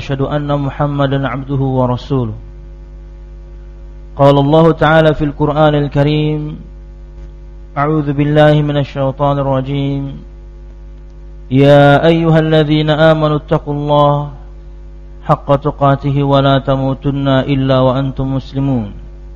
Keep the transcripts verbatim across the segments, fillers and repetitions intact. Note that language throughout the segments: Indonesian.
أشهد أن محمدا عبده ورسوله. قال الله تعالى في القرآن الكريم: أعوذ بالله من الشيطان الرجيم. يا أيها الذين آمنوا اتقوا الله حق تقاته ولا تموتن إلا وأنتم مسلمون.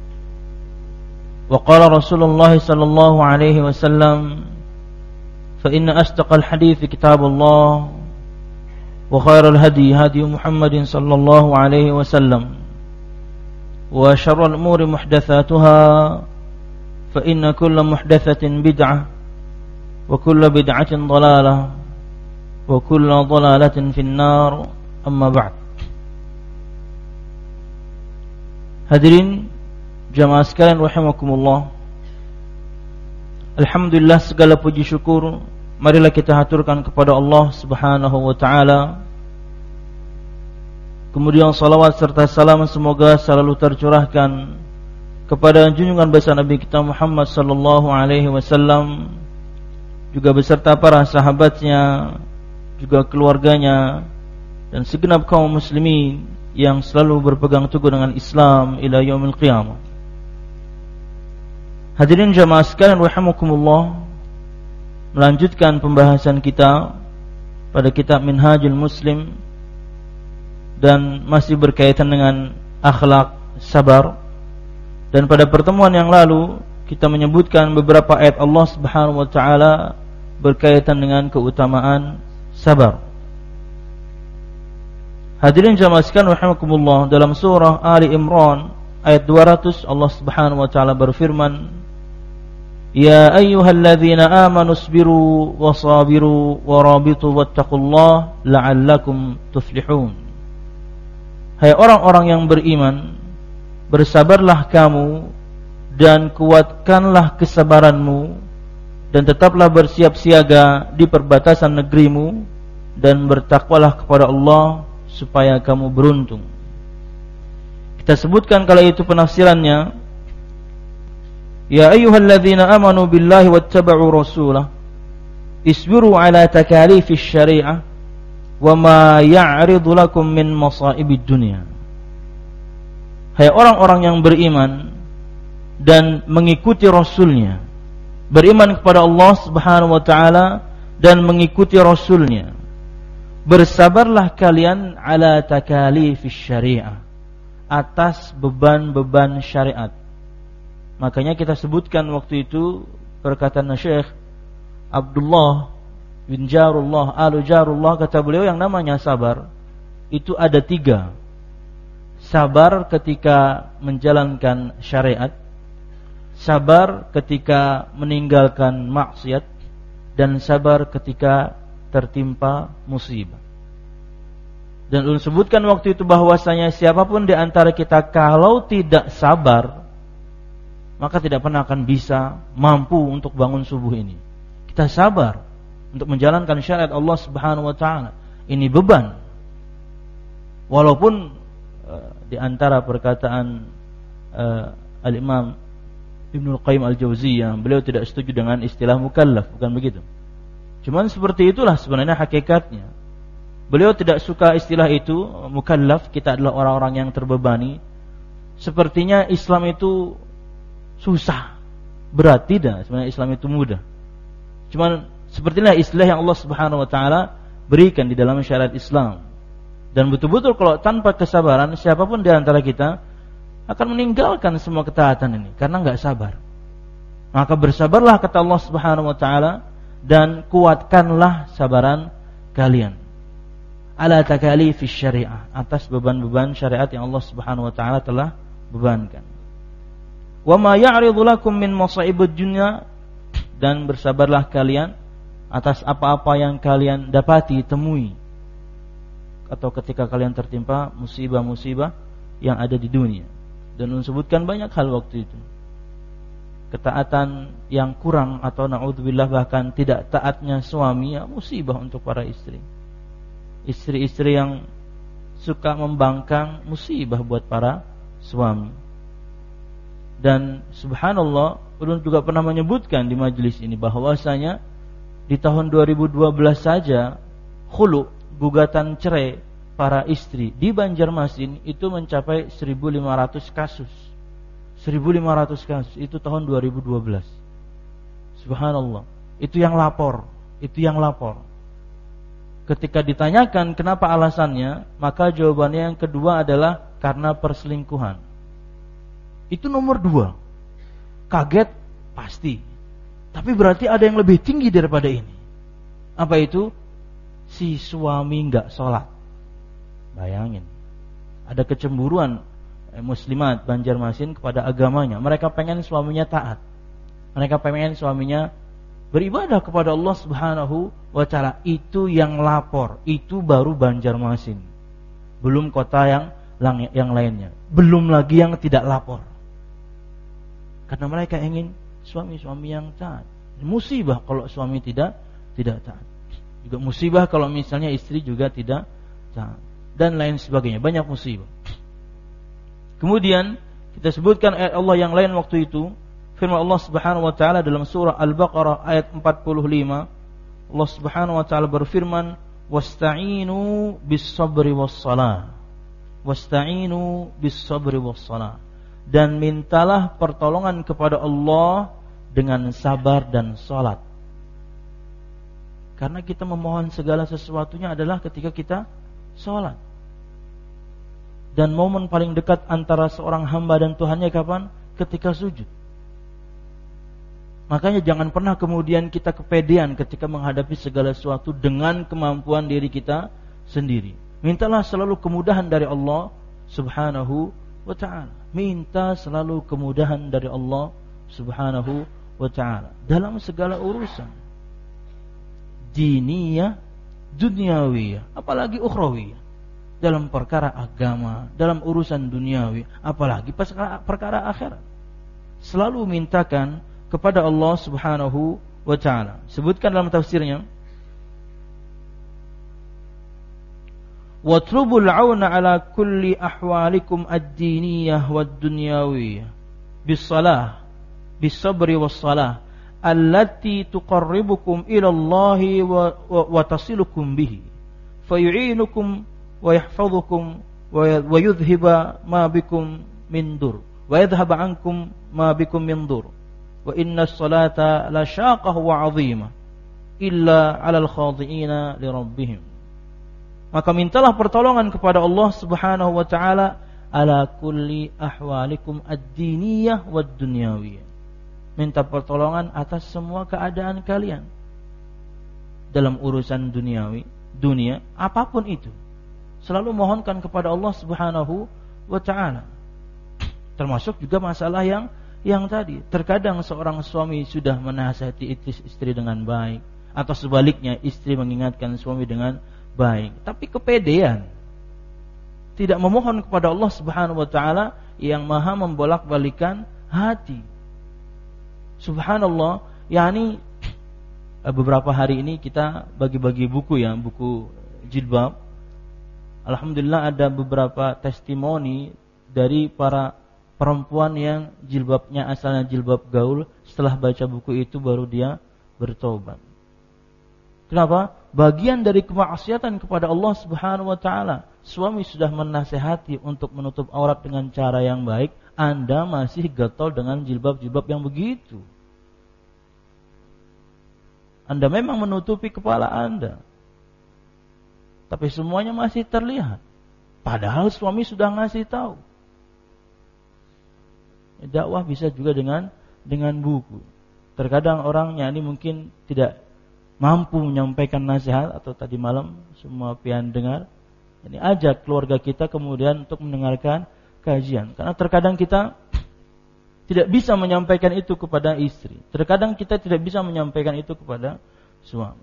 وقال رسول الله صلى الله عليه وسلم: فإن أصدق الحديث كتاب الله وخير الهدي هدي محمد صلى الله عليه وسلم وشر الأمور محدثاتها فإن كل محدثة بدعة وكل بدعة ضلالة وكل ضلالة في النار. أما بعد. Hadirin jamaah sekalian rahimakumullah, alhamdulillah, segala puji syukur marilah kita haturkan kepada Allah Subhanahu wa taala. Kemudian salawat serta salam semoga selalu tercurahkan kepada junjungan besar Nabi kita Muhammad sallallahu alaihi wasallam, juga beserta para sahabatnya, juga keluarganya, dan segenap kaum muslimin yang selalu berpegang teguh dengan Islam ila yaumil qiyamah. Hadirin jamaah sekalian rahimakumullah, melanjutkan pembahasan kita pada kitab Minhajul Muslim dan masih berkaitan dengan akhlak sabar. Dan pada pertemuan yang lalu kita menyebutkan beberapa ayat Allah Subhanahu wa taala berkaitan dengan keutamaan sabar. Hadirin jamaah sekalian rahimakumullah, dalam surah Ali Imran ayat dua ratus Allah Subhanahu wa taala berfirman: Ya ayyuhalladzina amanu isbiru wasabiru warabitu wattaqullaha la'allakum tuflihun. Hai orang-orang yang beriman, bersabarlah kamu dan kuatkanlah kesabaranmu, dan tetaplah bersiap siaga di perbatasan negerimu, dan bertakwalah kepada Allah supaya kamu beruntung. Kita sebutkan kala itu penafsirannya: Ya ayyuhalladzina amanu billahi wattaba'u rasulah isbiru ala takalifis syari'ah wa ma ya'ridu lakum min masaibid dunya. Hai orang-orang yang beriman dan mengikuti Rasulnya, beriman kepada Allah Subhanahu wa ta'ala dan mengikuti Rasulnya, bersabarlah kalian ala takalifis syari'ah, atas beban-beban syariat. Makanya kita sebutkan waktu itu perkataan Syekh Abdullah bin Jarullah Alu Jarullah, kata beliau yang namanya sabar itu ada tiga. Sabar ketika menjalankan syariat, sabar ketika meninggalkan maksiat, dan sabar ketika tertimpa musibah. Dan ulun sebutkan waktu itu bahwasanya siapapun di antara kita kalau tidak sabar, maka tidak pernah akan bisa mampu untuk bangun subuh ini. Kita sabar untuk menjalankan syariat Allah Subhanahu wa taala. Ini beban. Walaupun uh, di antara perkataan uh, Al-Imam Ibnul Qayyim Al-Jauziyah, beliau tidak setuju dengan istilah mukallaf, bukan begitu. Cuman seperti itulah sebenarnya hakikatnya. Beliau tidak suka istilah itu mukallaf, kita adalah orang-orang yang terbebani. Sepertinya Islam itu susah, berat. Tidak, sebenarnya Islam itu mudah. Cuman sepertilah istilah yang Allah Subhanahu wa taala berikan di dalam syariat Islam. Dan betul-betul kalau tanpa kesabaran, siapapun di antara kita akan meninggalkan semua ketaatan ini karena enggak sabar. Maka bersabarlah kata Allah Subhanahu wa taala, dan kuatkanlah sabaran kalian ala takalifis syariah, atas beban-beban syariat yang Allah Subhanahu wa taala telah bebankan. Wa ma ya'ridu lakum min masaibid dunya, dan bersabarlah kalian atas apa-apa yang kalian dapati, temui, atau ketika kalian tertimpa musibah-musibah yang ada di dunia. Dan disebutkan banyak hal waktu itu. Ketaatan yang kurang atau na'udzubillah bahkan tidak taatnya suami, ya musibah untuk para istri. Istri-istri yang suka membangkang, musibah buat para suami. Dan subhanallah, ulun juga pernah menyebutkan di majelis ini bahwasanya di tahun dua ribu dua belas saja khulu, gugatan cerai para istri di Banjarmasin itu mencapai seribu lima ratus kasus. seribu lima ratus kasus itu tahun dua ribu dua belas. Subhanallah. Itu yang lapor, itu yang lapor. Ketika ditanyakan kenapa alasannya, maka jawabannya yang kedua adalah karena perselingkuhan. Itu nomor dua. Kaget pasti. Tapi berarti ada yang lebih tinggi daripada ini. Apa itu? Si suami enggak sholat. Bayangin. Ada kecemburuan eh, muslimat Banjarmasin kepada agamanya. Mereka pengen suaminya taat. Mereka pengen suaminya beribadah kepada Allah Subhanahu wa ta'ala. Itu yang lapor. Itu baru Banjarmasin. Belum kota yang yang lainnya. Belum lagi yang tidak lapor. Karena mereka ingin suami-suami yang taat. Musibah kalau suami tidak tidak taat. Juga musibah kalau misalnya istri juga tidak taat. Dan lain sebagainya. Banyak musibah. Kemudian kita sebutkan ayat Allah yang lain waktu itu. Firman Allah Subhanahu wa taala dalam surah Al-Baqarah ayat empat puluh lima. Allah Subhanahu wa taala berfirman, "Wasta'inu bis-sabri was-shalah." Wasta'inu bis-sabri was-shalah. Dan mintalah pertolongan kepada Allah dengan sabar dan salat. Karena kita memohon segala sesuatunya adalah ketika kita salat. Dan momen paling dekat antara seorang hamba dan Tuhannya kapan? Ketika sujud. Makanya jangan pernah kemudian kita kepedean ketika menghadapi segala sesuatu dengan kemampuan diri kita sendiri. Mintalah selalu kemudahan dari Allah Subhanahu wa ta'ala. Minta selalu kemudahan dari Allah Subhanahu wa ta'ala dalam segala urusan. Diniyah, duniawiyah, apalagi ukhrawiyah. Dalam perkara agama, dalam urusan duniawi, apalagi perkara, perkara akhirat. Selalu mintakan kepada Allah Subhanahu wa ta'ala. Sebutkan dalam tafsirnya, watlubul auna ala kulli ahwalikum ad-diniyah wad-dunyawiyah bis-salah bis-sabri was-salah allati tuqarribukum ila Allah wa, wa, wa tasilukum bihi fayu'inukum wa yahfazukum wa yudhhiba ma bikum min dur wa yadhhab ankum ma bikum min dur wa inna as-salata la syaqah wa 'azimah illa 'alal khadi'ina li rabbihim. Maka mintalah pertolongan kepada Allah Subhanahu wa ta'ala ala kulli ahwalikum ad-diniyah wad-dunyawiyah. Minta pertolongan atas semua keadaan kalian dalam urusan duniawi, dunia, apapun itu. Selalu mohonkan kepada Allah Subhanahu wa ta'ala. Termasuk juga masalah yang yang tadi, terkadang seorang suami sudah menasihati istri dengan baik, atau sebaliknya istri mengingatkan suami dengan baik, tapi kepedean, tidak memohon kepada Allah Subhanahu wa ta'ala yang maha membolak-balikan hati. Subhanallah, yakni beberapa hari ini kita bagi-bagi buku ya, buku jilbab. Alhamdulillah ada beberapa testimoni dari para perempuan yang jilbabnya asalnya jilbab gaul, setelah baca buku itu baru dia bertobat. Kenapa? Bagian dari kemaksiatan kepada Allah Subhanahu wa ta'ala. Suami sudah menasihati untuk menutup aurat dengan cara yang baik, Anda masih getol dengan jilbab-jilbab yang begitu. Anda memang menutupi kepala Anda, tapi semuanya masih terlihat. Padahal suami sudah ngasih tahu. Dakwah bisa juga dengan dengan buku. Terkadang orang yang ini mungkin tidak mampu menyampaikan nasihat, atau tadi malam semua pian dengar, ini ajak keluarga kita kemudian untuk mendengarkan kajian. Karena terkadang kita tidak bisa menyampaikan itu kepada istri, terkadang kita tidak bisa menyampaikan itu kepada suami.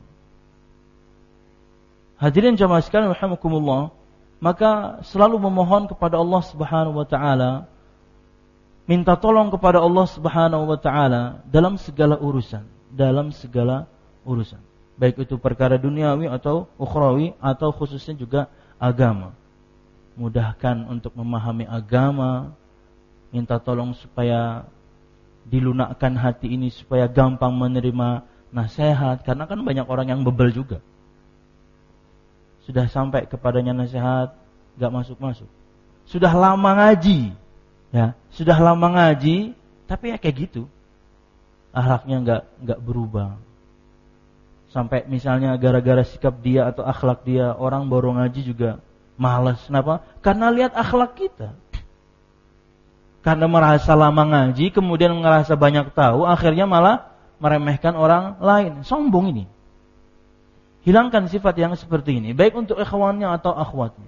Hadirin jamaah sekalian rahimakumullah, maka selalu memohon kepada Allah Subhanahu wa ta'ala, minta tolong kepada Allah Subhanahu wa ta'ala dalam segala urusan, dalam segala urusan, baik itu perkara duniawi atau ukhrawi, atau khususnya juga agama. Mudahkan untuk memahami agama, minta tolong supaya dilunakkan hati ini supaya gampang menerima nasihat, karena kan banyak orang yang bebel juga. sudah sampai kepadanya nasihat, enggak masuk-masuk. Sudah lama ngaji, ya, sudah lama ngaji, tapi ya kayak gitu. Akhlaknya enggak enggak berubah. Sampai misalnya gara-gara sikap dia atau akhlak dia, orang baru ngaji juga malas. Kenapa? Karena lihat akhlak kita. Karena merasa lama ngaji, kemudian merasa banyak tahu, akhirnya malah meremehkan orang lain. Sombong ini. Hilangkan sifat yang seperti ini, baik untuk ikhwannya atau akhwatnya.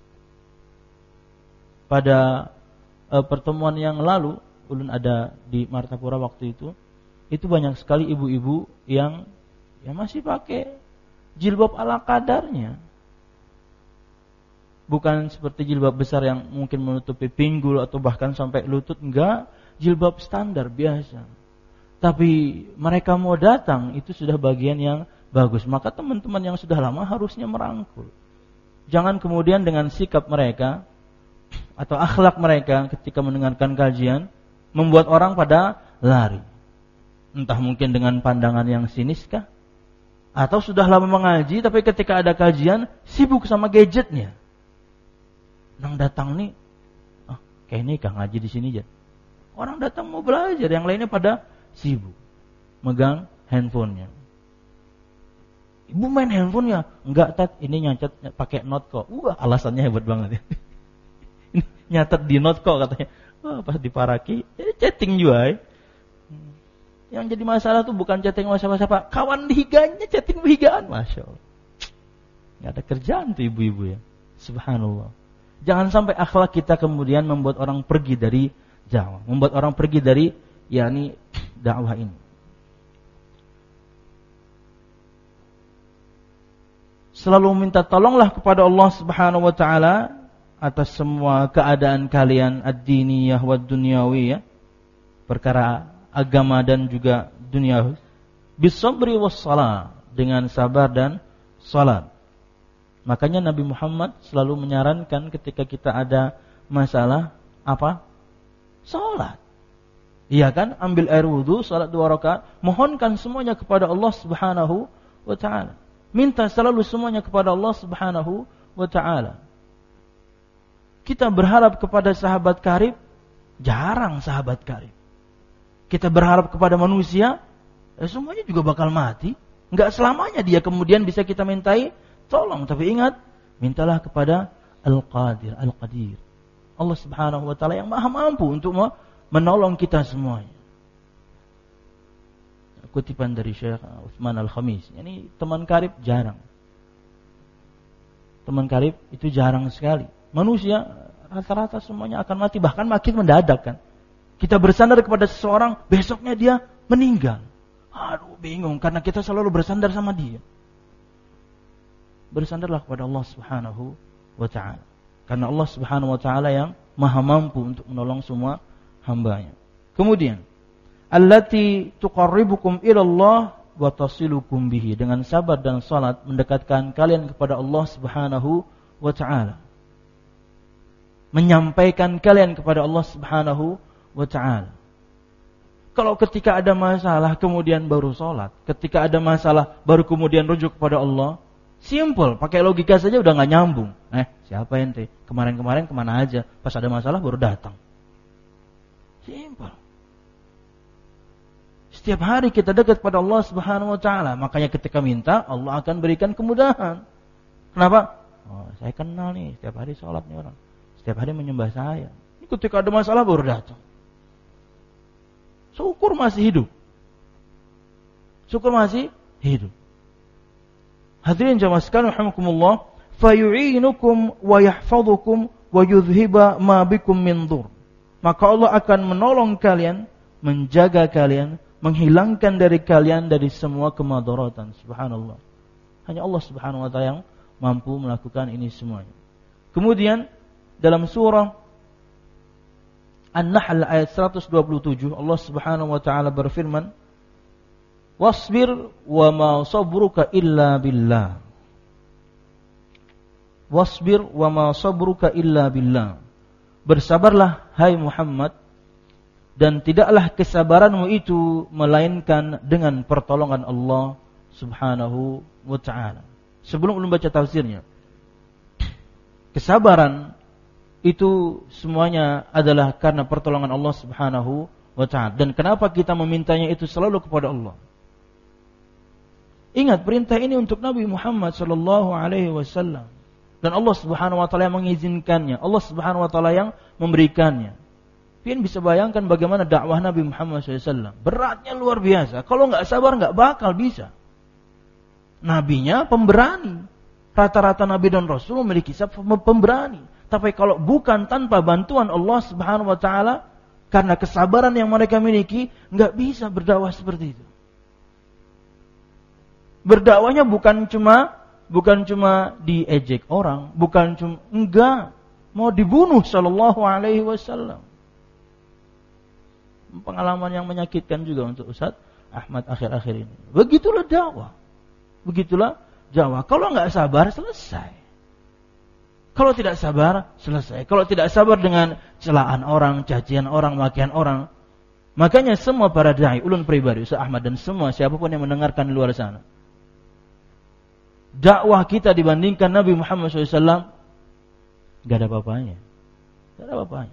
Pada uh, pertemuan yang lalu, ulun ada di Martapura waktu itu, itu banyak sekali ibu-ibu yang ya masih pakai jilbab ala kadarnya. Bukan seperti jilbab besar yang mungkin menutupi pinggul atau bahkan sampai lutut, enggak, jilbab standar biasa. Tapi mereka mau datang, itu sudah bagian yang bagus. Maka teman-teman yang sudah lama harusnya merangkul. Jangan kemudian dengan sikap mereka atau akhlak mereka ketika mendengarkan kajian membuat orang pada lari. Entah mungkin dengan pandangan yang sinis kah? Atau sudah lama mengaji tapi ketika ada kajian sibuk sama gadgetnya. Nang datang nih, ah, kayak ini kah ngaji di sini aja. Orang datang mau belajar, yang lainnya pada sibuk megang handphonenya. Ibu main handphonenya? Enggak, Tat, ini nyatet pakai note kok. Wah, alasannya hebat banget ya. Ini nyatet di note kok katanya. Wah, pas diparaki, jadi chatting juga ya. Yang jadi masalah tuh bukan chatting sama siapa-siapa, kawan higanya chatting higaan, masya Allah. Nggak ada kerjaan tuh ibu-ibu ya. Subhanallah. Jangan sampai akhlak kita kemudian membuat orang pergi dari dakwah, membuat orang pergi dari yakni dakwah ini. Selalu minta tolonglah kepada Allah Subhanahu wa taala atas semua keadaan kalian ad-diniyah wa dunyawiyah, perkara agama dan juga dunia, bisabri wassalah, dengan sabar dan salat. Makanya Nabi Muhammad selalu menyarankan ketika kita ada masalah apa? Salat. Iya kan? Ambil air wudu, salat dua rakaat, mohonkan semuanya kepada Allah Subhanahu wa taala. Minta selalu semuanya kepada Allah Subhanahu wa taala. Kita berharap kepada sahabat karib, jarang sahabat karib. Kita berharap kepada manusia, eh, semuanya juga bakal mati. Enggak selamanya dia kemudian bisa kita mintai tolong. Tapi ingat, mintalah kepada Al-Qadir, Al-Qadir, Allah Subhanahu wa taala yang maha mampu untuk menolong kita semuanya. Kutipan dari Syekh Utsman Al-Khamis. Ini teman karib jarang. Teman karib itu jarang sekali. Manusia rata-rata semuanya akan mati, bahkan makin mendadak kan. Kita bersandar kepada seseorang, besoknya dia meninggal. Aduh, bingung karena kita selalu bersandar sama dia. Bersandarlah kepada Allah Subhanahu wa taala. Karena Allah Subhanahu wa taala yang maha mampu untuk menolong semua hambanya. Kemudian, allati tuqarribukum ilallah wa tasilukum bihi, dengan sabar dan salat mendekatkan kalian kepada Allah Subhanahu wa taala. Menyampaikan kalian kepada Allah Subhanahu wa ta'ala. Kalau ketika ada masalah kemudian baru sholat, ketika ada masalah baru kemudian rujuk kepada Allah, simple, pakai logika saja udah gak nyambung. Eh, siapa ente? Kemarin-kemarin kemana aja? Pas ada masalah baru datang. Simple. Setiap hari kita dekat pada Allah Subhanahu wa ta'ala, makanya ketika minta Allah akan berikan kemudahan. Kenapa? Oh, saya kenal nih, setiap hari sholat nih orang, setiap hari menyembah saya. Ini ketika ada masalah baru datang. Syukur masih hidup. Syukur masih hidup. Hadirin jamaah sekalian rahimakumullah, fayu'inukum wa yahfazukum wa yudhhiba ma bikum min dhur. Maka Allah akan menolong kalian, menjaga kalian, menghilangkan dari kalian dari semua kemadaratan. Subhanallah. Hanya Allah Subhanahu wa taala yang mampu melakukan ini semuanya. Kemudian dalam surah An-Nahl ayat seratus dua puluh tujuh, Allah Subhanahu wa taala berfirman, "Wasbir wa ma sabruka illa billah." Wasbir wa ma sabruka illa billah. Bersabarlah hai Muhammad, dan tidaklah kesabaranmu itu melainkan dengan pertolongan Allah Subhanahu wa taala. Sebelum belum baca tafsirnya, kesabaran itu semuanya adalah karena pertolongan Allah Subhanahu wa ta'ala. Dan kenapa kita memintanya itu selalu kepada Allah? Ingat, perintah ini untuk Nabi Muhammad sallallahu alaihi wasallam. Dan Allah Subhanahu wa ta'ala yang mengizinkannya. Allah Subhanahu wa ta'ala yang memberikannya. Pian bisa bayangkan bagaimana dakwah Nabi Muhammad shallallahu alaihi wasallam. Beratnya luar biasa. Kalau nggak sabar nggak bakal bisa. Nabinya pemberani. Rata-rata Nabi dan Rasul memiliki sifat pemberani. Tapi kalau bukan tanpa bantuan Allah Subhanahu wa ta'ala, karena kesabaran yang mereka miliki, nggak bisa berdakwah seperti itu. Berdakwahnya bukan cuma bukan cuma diejek orang, bukan cuma enggak mau dibunuh sallallahu alaihi wasallam. Pengalaman yang menyakitkan juga untuk Ustaz Ahmad akhir-akhir ini. Begitulah dakwah. Begitulah dakwah. Kalau enggak sabar, selesai. Kalau tidak sabar, selesai. Kalau tidak sabar dengan celaan orang, cacian orang, makian orang. Makanya semua para dai, ulun pribadi, Ustaz Ahmad dan semua siapapun yang mendengarkan di luar sana, dakwah kita dibandingkan Nabi Muhammad shallallahu alaihi wasallam gak ada apa-apanya. Gak ada apa-apanya.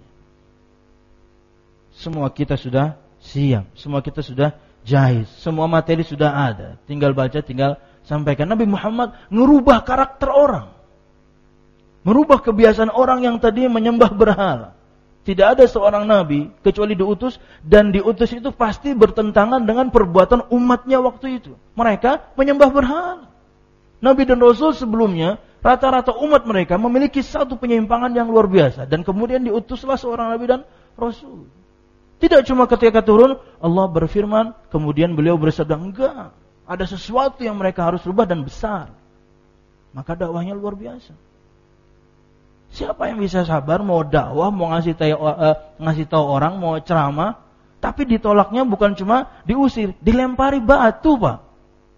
Semua kita sudah siap, semua kita sudah jahit, semua materi sudah ada. Tinggal baca, tinggal sampaikan. Nabi Muhammad merubah karakter orang, merubah kebiasaan orang yang tadi menyembah berhala. Tidak ada seorang nabi kecuali diutus, dan diutus itu pasti bertentangan dengan perbuatan umatnya waktu itu. Mereka menyembah berhala. Nabi dan Rasul sebelumnya, rata-rata umat mereka memiliki satu penyimpangan yang luar biasa. Dan kemudian diutuslah seorang Nabi dan Rasul. Tidak cuma ketika turun, Allah berfirman, kemudian beliau bersabda, enggak. Ada sesuatu yang mereka harus rubah dan besar. Maka dakwahnya luar biasa. Siapa yang bisa sabar mau dakwah, mau ngasih tahu, uh, ngasih tahu orang, mau ceramah, tapi ditolaknya bukan cuma diusir, dilempari batu, Pak.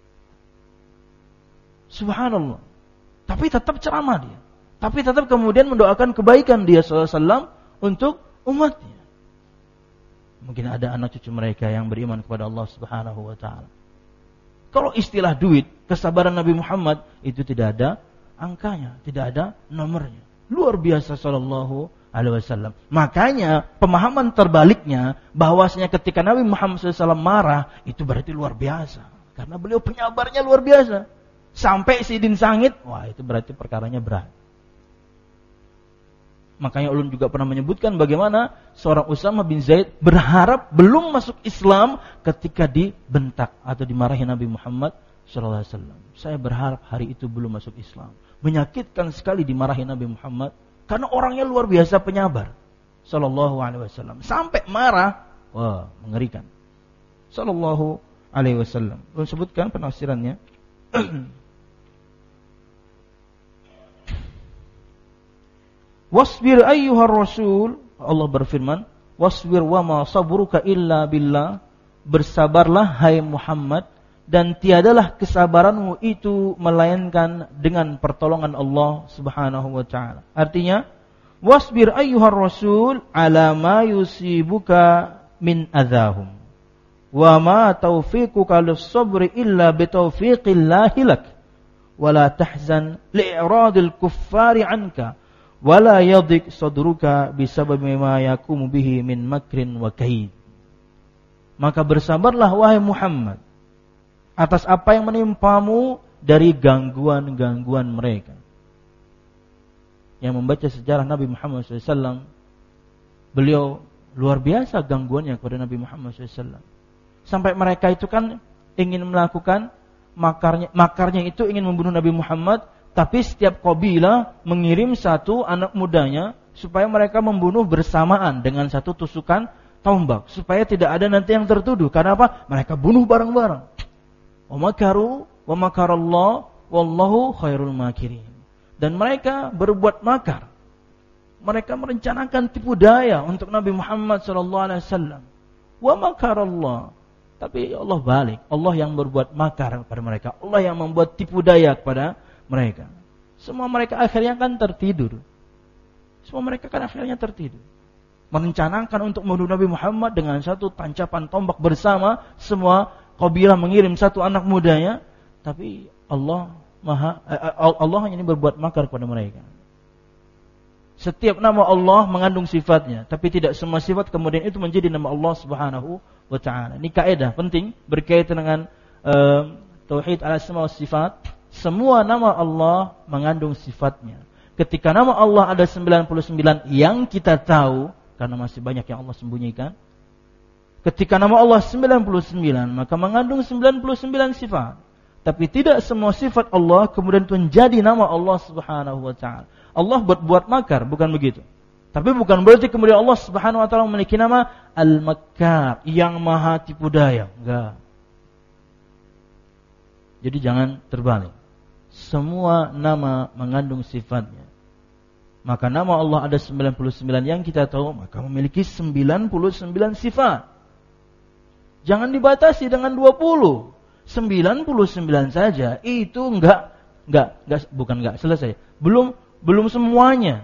Subhanallah. Tapi tetap ceramah dia. Tapi tetap kemudian mendoakan kebaikan dia sallallahu alaihi wasallam untuk umatnya. Mungkin ada anak cucu mereka yang beriman kepada Allah Subhanahu wa ta'ala. Kalau istilah duit, kesabaran Nabi Muhammad itu tidak ada angkanya, tidak ada nomornya. Luar biasa sallallahu alaihi wasallam. Makanya pemahaman terbaliknya bahwasanya ketika Nabi Muhammad sallallahu alaihi wasallam marah, itu berarti luar biasa. Karena beliau penyabarnya luar biasa. Sampai sidin sangit, wah itu berarti perkaranya berat. Makanya ulun juga pernah menyebutkan bagaimana seorang Usama bin Zaid berharap belum masuk Islam ketika dibentak atau dimarahi Nabi Muhammad shallallahu alaihi wasallam. Saya berharap hari itu belum masuk Islam. Menyakitkan sekali dimarahi Nabi Muhammad karena orangnya luar biasa penyabar sallallahu alaihi wasallam. Sampai marah, wah mengerikan. Sallallahu alaihi wasallam. Ulun sebutkan penafsirannya. Wasbir ayyuhar rasul, Allah berfirman, wasbir wa ma sabruka illa billah, bersabarlah hai Muhammad, dan tiadalah kesabaranmu itu melainkan dengan pertolongan Allah Subhanahu wa ta'ala. Artinya, wasbir ayyuhar rasul ala ma yusibuka min adzahum, wa ma taufiquka lis-sabri illa bi taufiqillahi lak, wa la tahzan li'radil kuffari anka, wala yadik sadruka bisababi ma yakumu bihi min makrin wa kaid. Maka bersabarlah wahai Muhammad atas apa yang menimpamu dari gangguan-gangguan mereka. Yang membaca sejarah Nabi Muhammad shallallahu alaihi wasallam, beliau luar biasa gangguannya kepada Nabi Muhammad shallallahu alaihi wasallam. Sampai mereka itu kan ingin melakukan makarnya, makarnya itu ingin membunuh Nabi Muhammad. Tapi setiap kabilah mengirim satu anak mudanya supaya mereka membunuh bersamaan dengan satu tusukan tombak, supaya tidak ada nanti yang tertuduh. Karena apa? Mereka bunuh bareng-bareng. Wa makaru wa makarallah wallahu khairul makirin. Dan mereka berbuat makar. Mereka merencanakan tipu daya untuk Nabi Muhammad sallallahu alaihi wasallam. Wa makarallah. Tapi Allah balik. Allah yang berbuat makar kepada mereka. Allah yang membuat tipu daya kepada mereka. Semua mereka akhirnya kan tertidur. Semua mereka kan akhirnya tertidur. Merencanakan untuk membunuh Nabi Muhammad dengan satu tancapan tombak bersama. Semua kabilah mengirim satu anak mudanya. Tapi Allah maha, Allah hanya ini berbuat makar kepada mereka. Setiap nama Allah mengandung sifatnya, tapi tidak semua sifat kemudian itu menjadi nama Allah Subhanahu wa taala. Ini kaidah penting berkaitan dengan uh, tauhid al-asma wa sifat. Semua nama Allah mengandung sifatnya. Ketika nama Allah ada sembilan puluh sembilan yang kita tahu, karena masih banyak yang Allah sembunyikan. Ketika nama Allah sembilan puluh sembilan, maka mengandung sembilan puluh sembilan sifat. Tapi tidak semua sifat Allah kemudian itu menjadi nama Allah Subhanahu wa taala. Allah buat-buat makar, bukan begitu. Tapi bukan berarti kemudian Allah Subhanahu wa taala memiliki nama Al-Makkar, yang maha tipu daya. Enggak. Jadi jangan terbalik. Semua nama mengandung sifatnya. Maka nama Allah ada sembilan puluh sembilan yang kita tahu, maka memiliki sembilan puluh sembilan sifat. Jangan dibatasi dengan dua puluh. sembilan puluh sembilan saja itu enggak enggak enggak bukan enggak selesai. Belum belum semuanya.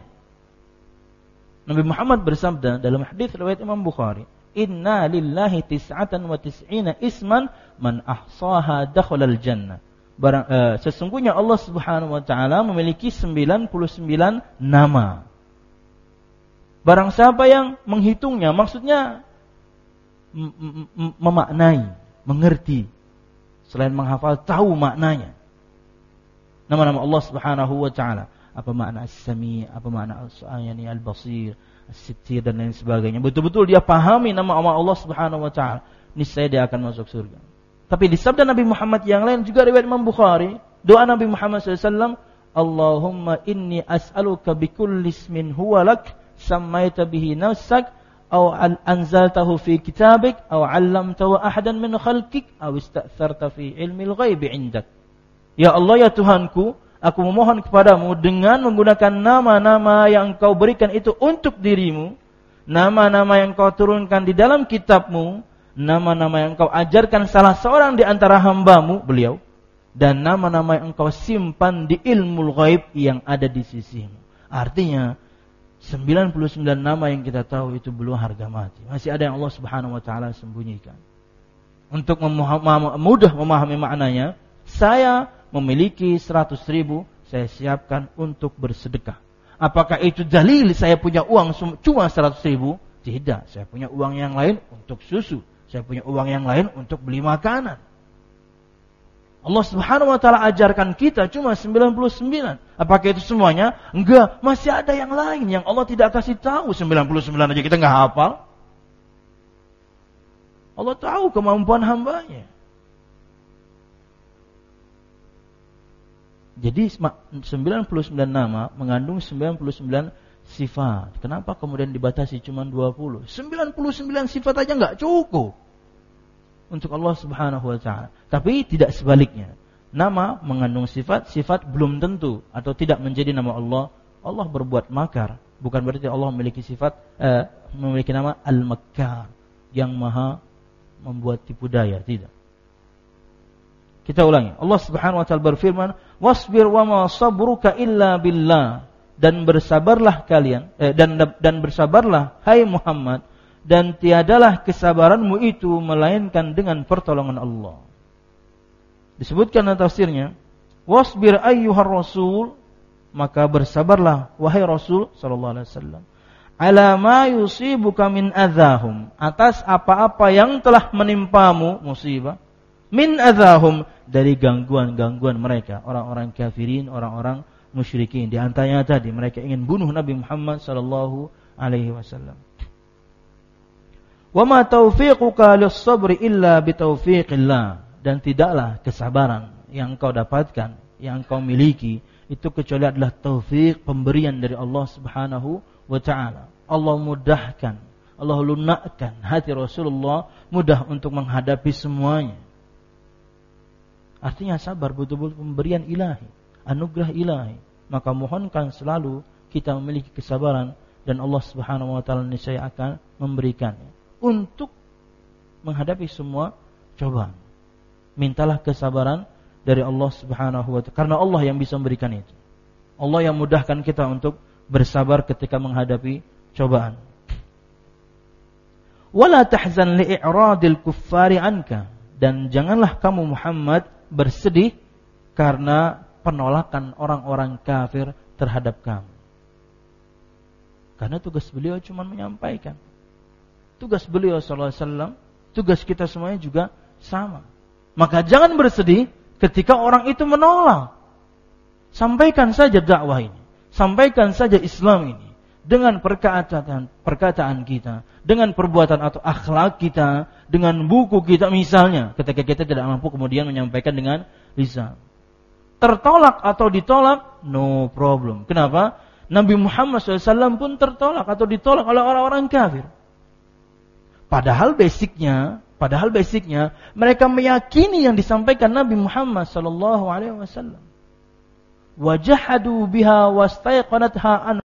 Nabi Muhammad bersabda dalam hadis riwayat Imam Bukhari, "Inna lillahi tis'atan wa tis'ina isman man ahsaha dakhalal jannah." Barang, uh, sesungguhnya Allah Subhanahu wa taala memiliki sembilan puluh sembilan nama. Barang siapa yang menghitungnya, maksudnya mem- mem- memaknai, mengerti, selain menghafal, tahu maknanya. Nama-nama Allah Subhanahu wa taala, apa makna As-Sami, apa makna As-Ayani, Al-Basir, As-Sittir dan lain sebagainya. Betul-betul dia pahami nama-nama Allah Subhanahu wa taala, niscaya dia akan masuk surga. Tapi di sabda Nabi Muhammad yang lain juga riwayat Imam Bukhari, doa Nabi Muhammad sallallahu alaihi wasallam, Allahumma inni as'aluka bikulli ismin huwa lak sammaita bihi nafsak aw anzaltahu fi kitabik aw 'allamtahu ahadan min khalqik aw ista'tharta fi ilmil ghaibi 'indak. Ya Allah, ya Tuhanku, aku memohon kepadamu dengan menggunakan nama-nama yang Engkau berikan itu untuk dirimu, nama-nama yang Engkau turunkan di dalam kitabmu, nama-nama yang Engkau ajarkan salah seorang di antara hambamu, beliau, dan nama-nama yang Engkau simpan di ilmu ghaib yang ada di sisimu. Artinya sembilan puluh sembilan nama yang kita tahu itu belum harga mati. Masih ada yang Allah Subhanahu wa taala sembunyikan. Untuk memahami, mudah memahami maknanya, saya memiliki seratus ribu, saya siapkan untuk bersedekah. Apakah itu dalil saya punya uang cuma seratus ribu? Tidak, saya punya uang yang lain untuk susu. Saya punya uang yang lain untuk beli makanan. Allah Subhanahu wa taala ajarkan kita cuma sembilan puluh sembilan. Apakah itu semuanya? Enggak, masih ada yang lain yang Allah tidak kasih tahu. sembilan puluh sembilan aja kita enggak hafal. Allah tahu kemampuan hambanya. Jadi sembilan puluh sembilan nama mengandung sembilan puluh sembilan sifat. Kenapa kemudian dibatasi cuma dua puluh? sembilan puluh sembilan sifat aja enggak cukup untuk Allah Subhanahu wa taala. Tapi tidak sebaliknya. Nama mengandung sifat, sifat belum tentu atau tidak menjadi nama Allah. Allah berbuat makar, bukan berarti Allah memiliki sifat eh, memiliki nama Al-Makkar, yang maha membuat tipu daya, tidak. Kita ulangi. Allah Subhanahu wa taala berfirman, "Wasbir wa ma sabruka illa billah." Dan bersabarlah kalian eh, dan dan bersabarlah hai Muhammad, dan tiadalah kesabaranmu itu melainkan dengan pertolongan Allah. Disebutkan dalam tafsirnya, wasbir ayyuhar rasul, maka bersabarlah wahai Rasul sallallahu alaihi wasallam, ala ma yusibuka min adzahum, atas apa-apa yang telah menimpamu musibah, min adzahum, dari gangguan-gangguan mereka, orang-orang kafirin, orang-orang musyrikin. Di antaranya tadi mereka ingin bunuh Nabi Muhammad sallallahu alaihi wasallam. Wa ma taufiquka lis-sabri illa bitaufiqillah, dan tidaklah kesabaran yang engkau dapatkan, yang engkau miliki itu kecuali adalah taufik, pemberian dari Allah Subhanahu wa taala. Allah mudahkan, Allah lunakkan hati Rasulullah mudah untuk menghadapi semuanya. Artinya sabar betul-betul pemberian ilahi, anugerah ilahi. Maka mohonkan selalu kita memiliki kesabaran, dan Allah Subhanahu wa taala niscaya akan memberikannya untuk menghadapi semua cobaan. Mintalah kesabaran dari Allah Subhanahu wa taala, karena Allah yang bisa memberikan itu. Allah yang mudahkan kita untuk bersabar ketika menghadapi cobaan. Wala tahzan li'i'radil kuffari anka, dan janganlah kamu Muhammad bersedih karena penolakan orang-orang kafir terhadap kamu. Karena tugas beliau cuma menyampaikan. Tugas beliau sallallahu alaihi wasallam, tugas kita semuanya juga sama. Maka jangan bersedih ketika orang itu menolak. Sampaikan saja dakwah ini. Sampaikan saja Islam ini. Dengan perkataan perkataan kita, dengan perbuatan atau akhlak kita, dengan buku kita misalnya, ketika kita tidak mampu kemudian menyampaikan dengan lisan. Tertolak atau ditolak, no problem. Kenapa? Nabi Muhammad shallallahu alaihi wasallam pun tertolak atau ditolak oleh orang-orang kafir. Padahal basicnya, padahal basicnya mereka meyakini yang disampaikan Nabi Muhammad shallallahu alaihi wasallam. Wajahadu biha wastaiqanatha an